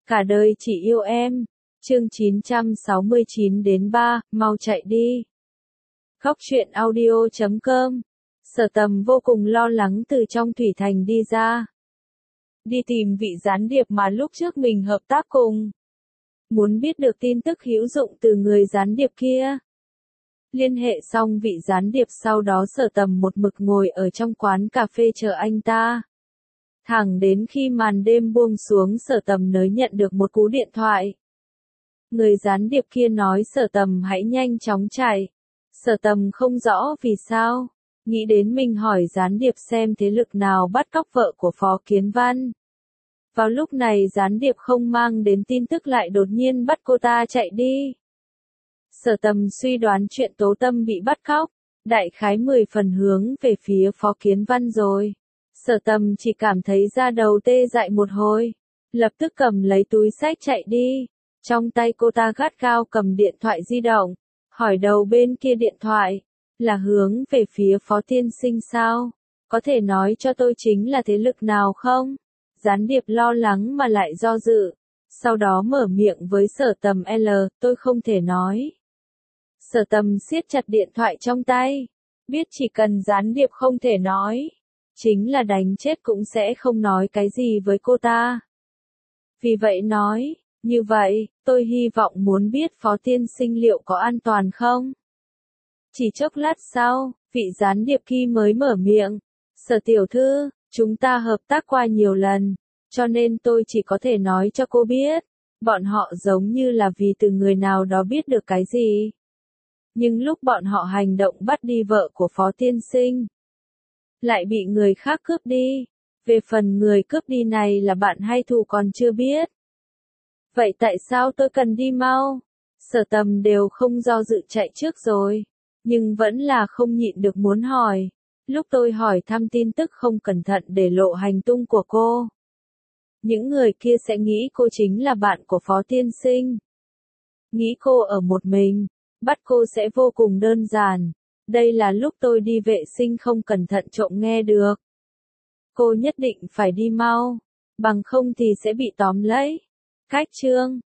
Cả đời chỉ yêu em. Chương 969-3, mau chạy đi. Góc truyện audio.com. Sở Tầm vô cùng lo lắng từ trong thủy thành đi ra. Đi tìm vị gián điệp mà lúc trước mình hợp tác cùng. Muốn biết được tin tức hữu dụng từ người gián điệp kia. Liên hệ xong vị gián điệp, sau đó Sở Tầm một mực ngồi ở trong quán cà phê chờ anh ta. Thẳng đến khi màn đêm buông xuống, Sở Tầm mới nhận được một cú điện thoại. Người gián điệp kia nói Sở Tầm hãy nhanh chóng chạy. Sở Tầm không rõ vì sao, nghĩ đến mình hỏi gián điệp xem thế lực nào bắt cóc vợ của Phó Kiến Văn. Vào lúc này gián điệp không mang đến tin tức lại đột nhiên bắt cô ta chạy đi. Sở Tầm suy đoán chuyện Tố Tâm bị bắt cóc, đại khái 10 phần hướng về phía Phó Kiến Văn rồi. Sở Tầm chỉ cảm thấy da đầu tê dại một hồi, lập tức cầm lấy túi xách chạy đi. Trong tay cô ta gắt gao cầm điện thoại di động, hỏi đầu bên kia điện thoại, là hướng về phía Phó tiên sinh sao? Có thể nói cho tôi chính là thế lực nào không? Gián điệp lo lắng mà lại do dự, sau đó mở miệng với Sở Tầm tôi không thể nói. Sở Tầm siết chặt điện thoại trong tay, biết chỉ cần gián điệp không thể nói, chính là đánh chết cũng sẽ không nói cái gì với cô ta. Vì vậy nói, như vậy, tôi hy vọng muốn biết Phó tiên sinh liệu có an toàn không? Chỉ chốc lát sau, vị gián điệp kia mới mở miệng, Sở tiểu thư, chúng ta hợp tác qua nhiều lần, cho nên tôi chỉ có thể nói cho cô biết, bọn họ giống như là vì từ người nào đó biết được cái gì. Nhưng lúc bọn họ hành động bắt đi vợ của Phó tiên sinh, lại bị người khác cướp đi. Về phần người cướp đi này là bạn hay thù còn chưa biết. Vậy tại sao tôi cần đi mau? Sở Tầm đều không do dự chạy trước rồi, nhưng vẫn là không nhịn được muốn hỏi. Lúc tôi hỏi thăm tin tức không cẩn thận để lộ hành tung của cô, những người kia sẽ nghĩ cô chính là bạn của Phó tiên sinh. Nghĩ cô ở một mình, bắt cô sẽ vô cùng đơn giản. Đây là lúc tôi đi vệ sinh không cẩn thận trộm nghe được. Cô nhất định phải đi mau, bằng không thì sẽ bị tóm lấy. Cách chương